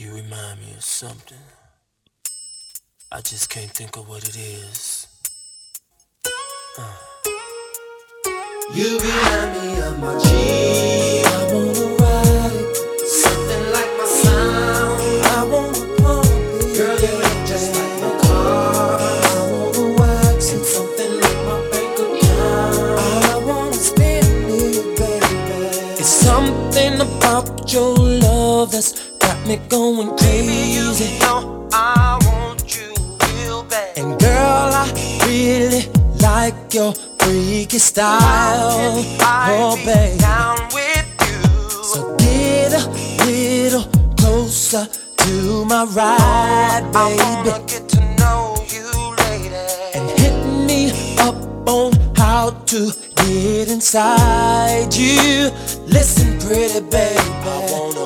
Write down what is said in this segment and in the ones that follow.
You remind me of something. I just can't think of what it is. You remind me of my G. I wanna ride it. Something like my sound. I wanna pump it. Girl, you look just like my car. I wanna wax it. Something like my bank account. I wanna spend it, baby. It's something about your love that's got me going crazy. Baby, you know I want you real bad. And girl, I really like your freaky style. Oh, babe. Down with you. So get a little closer to my ride, I wanna baby. get to know you, lady. And hit me up on how to get inside you. Listen, pretty baby, I wanna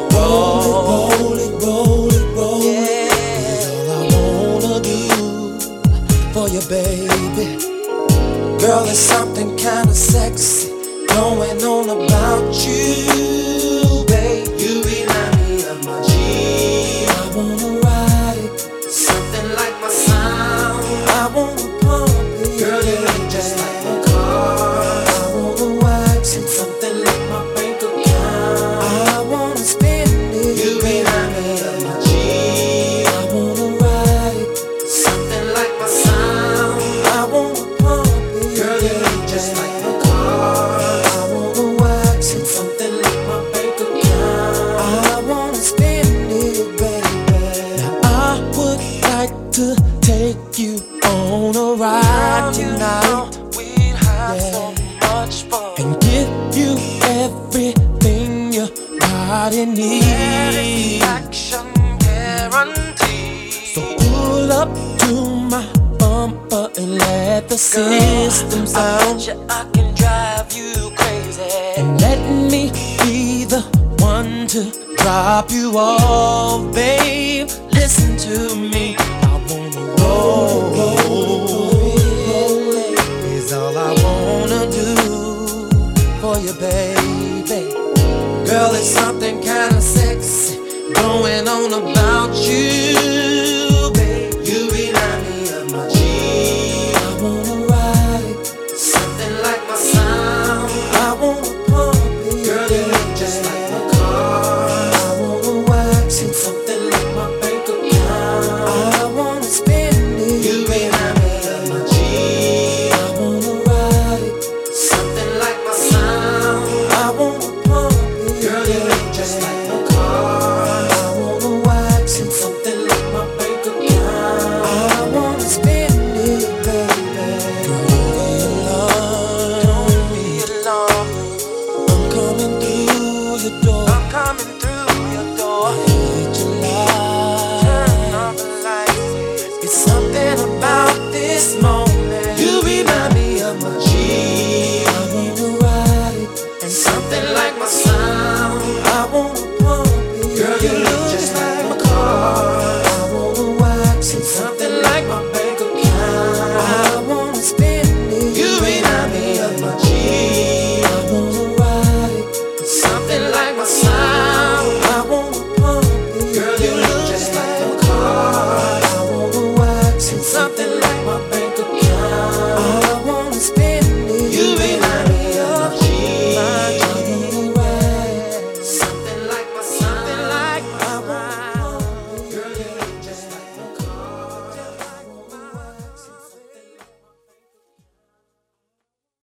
roll it, roll it, roll it. Yeah, it's all I wanna do for you, baby. Girl, there's something kinda sexy going on about you, babe. You remind me of my G. I wanna ride it. Something like my sound. I wanna pump it. Girl, you look just like my car. I wanna wax it. Something like my bank account. I wanna spend it. You remind me of my G. I wanna ride it. Something like my sound. I wanna pump it. Girl, you look just like my car. I wanna wax it. Something like my bank account. I wanna spend it, baby. Now I would like to take you on a ride tonight We'd have so much fun. and give you everything your body needs. Satisfaction guaranteed. So pull up to my bumper and let the system I sound. bet you I can drive you crazy. And let me be the one to drop you off, babe. Listen to me. I wanna roll it. Is all I wanna do for you, baby. Girl, there's something kinda sexy going on about you.